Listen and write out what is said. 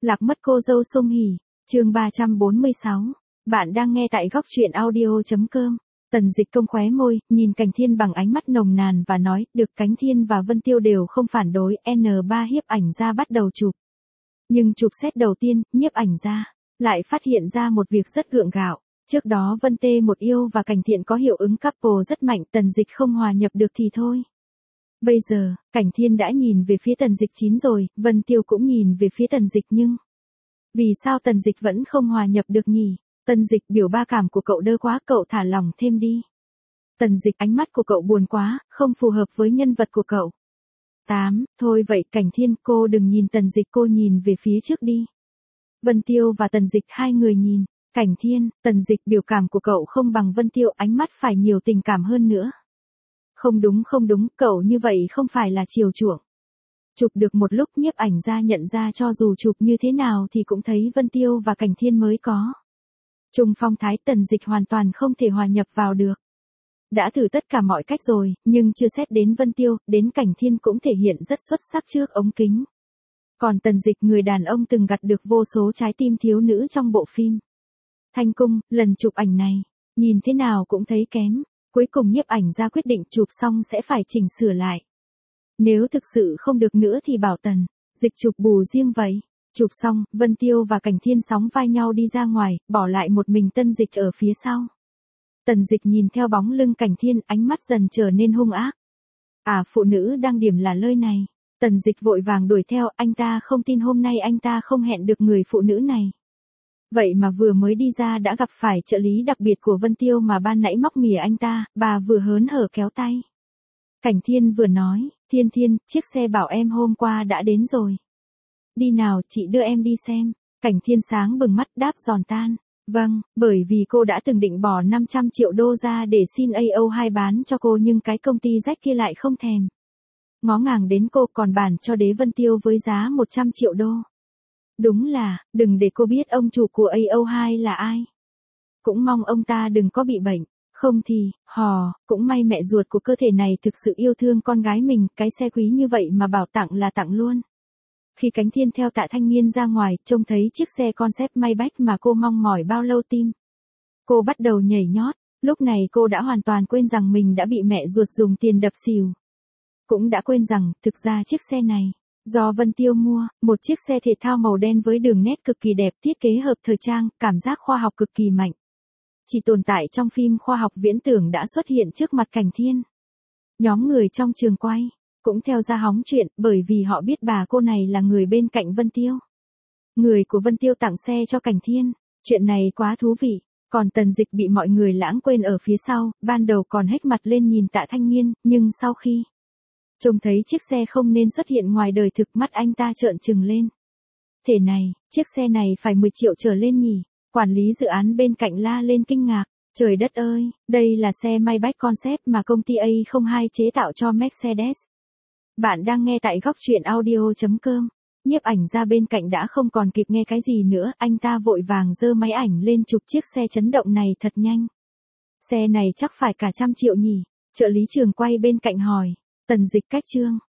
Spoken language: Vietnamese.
Lạc mất cô dâu Song Hỷ, chương 346. Bạn đang nghe tại góc truyện audio.com. Tần Dịch cong khóe môi, nhìn Cảnh Thiên bằng ánh mắt nồng nàn và nói, được. Cảnh Thiên và Vân Tiêu đều không phản đối, N3 nhiếp ảnh gia bắt đầu chụp. Nhưng chụp set đầu tiên, nhiếp ảnh gia lại phát hiện ra một việc rất gượng gạo. Trước đó Vân Tê một yêu và Cảnh Thiện có hiệu ứng couple rất mạnh, Tần Dịch không hòa nhập được thì thôi. Bây giờ, Cảnh Thiên đã nhìn về phía Tần Dịch chín rồi, Vân Tiêu cũng nhìn về phía Tần Dịch nhưng vì sao Tần Dịch vẫn không hòa nhập được nhỉ? Tần Dịch biểu ba cảm của cậu đơ quá, cậu thả lỏng thêm đi. Tần Dịch ánh mắt của cậu buồn quá, không phù hợp với nhân vật của cậu. 8. Thôi vậy Cảnh Thiên, cô đừng nhìn Tần Dịch, cô nhìn về phía trước đi. Vân Tiêu và Tần Dịch hai người nhìn. Cảnh Thiên, Tần Dịch biểu cảm của cậu không bằng Vân Tiêu, ánh mắt phải nhiều tình cảm hơn nữa. Không đúng, cậu như vậy không phải là chiều chuộng. Chụp được một lúc nhiếp ảnh gia nhận ra cho dù chụp như thế nào thì cũng thấy Vân Tiêu và Cảnh Thiên mới có chung phong thái, Tần Dịch hoàn toàn không thể hòa nhập vào được. Đã thử tất cả mọi cách rồi, nhưng chưa xét đến Vân Tiêu, đến Cảnh Thiên cũng thể hiện rất xuất sắc trước ống kính. Còn Tần Dịch, người đàn ông từng gặt được vô số trái tim thiếu nữ trong bộ phim Thanh Cung, lần chụp ảnh này, nhìn thế nào cũng thấy kém. Cuối cùng nhiếp ảnh gia quyết định chụp xong sẽ phải chỉnh sửa lại. Nếu thực sự không được nữa thì bảo Tần Dịch chụp bù riêng vậy. Chụp xong, Vân Tiêu và Cảnh Thiên sóng vai nhau đi ra ngoài, bỏ lại một mình Tần Dịch ở phía sau. Tần Dịch nhìn theo bóng lưng Cảnh Thiên, ánh mắt dần trở nên hung ác. Phụ nữ đang điểm là nơi này. Tần Dịch vội vàng đuổi theo, anh ta không tin hôm nay anh ta không hẹn được người phụ nữ này. Vậy mà vừa mới đi ra đã gặp phải trợ lý đặc biệt của Vân Tiêu mà ban nãy móc mỉa anh ta, bà vừa hớn hở kéo tay. Cảnh Thiên vừa nói, Thiên, chiếc xe bảo em hôm qua đã đến rồi. Đi nào, chị đưa em đi xem. Cảnh Thiên sáng bừng mắt đáp giòn tan. Vâng, bởi vì cô đã từng định bỏ 500 triệu đô ra để xin AO2 bán cho cô nhưng cái công ty rách kia lại không thèm ngó ngàng đến cô, còn bàn cho Đế Vân Tiêu với giá 100 triệu đô. Đúng là, đừng để cô biết ông chủ của AO2 là ai. Cũng mong ông ta đừng có bị bệnh, không thì, cũng may mẹ ruột của cơ thể này thực sự yêu thương con gái mình, cái xe quý như vậy mà bảo tặng là tặng luôn. Khi Cảnh Thiên theo Tạ Thanh Nghiên ra ngoài, trông thấy chiếc xe concept Maybach mà cô mong mỏi bao lâu, tim cô bắt đầu nhảy nhót, lúc này cô đã hoàn toàn quên rằng mình đã bị mẹ ruột dùng tiền đập xìu. Cũng đã quên rằng, thực ra chiếc xe này do Vân Tiêu mua, một chiếc xe thể thao màu đen với đường nét cực kỳ đẹp, thiết kế hợp thời trang, cảm giác khoa học cực kỳ mạnh. Chỉ tồn tại trong phim khoa học viễn tưởng đã xuất hiện trước mặt Cảnh Thiên. Nhóm người trong trường quay cũng theo ra hóng chuyện, bởi vì họ biết bà cô này là người bên cạnh Vân Tiêu. Người của Vân Tiêu tặng xe cho Cảnh Thiên, chuyện này quá thú vị. Còn Tần Dịch bị mọi người lãng quên ở phía sau, ban đầu còn hếch mặt lên nhìn Tạ Thanh Nghiên, nhưng sau khi trông thấy chiếc xe không nên xuất hiện ngoài đời thực, mắt anh ta trợn trừng lên. Thế này, chiếc xe này phải 10 triệu trở lên nhỉ? Quản lý dự án bên cạnh la lên kinh ngạc. Trời đất ơi, đây là xe Maybach concept mà công ty A02 chế tạo cho Mercedes. Bạn đang nghe tại góc truyện audio.com. Nhiếp ảnh gia bên cạnh đã không còn kịp nghe cái gì nữa, anh ta vội vàng giơ máy ảnh lên chụp chiếc xe chấn động này thật nhanh. Xe này chắc phải cả 100 triệu nhỉ? Trợ lý trường quay bên cạnh hỏi. Tần Dịch cách chương.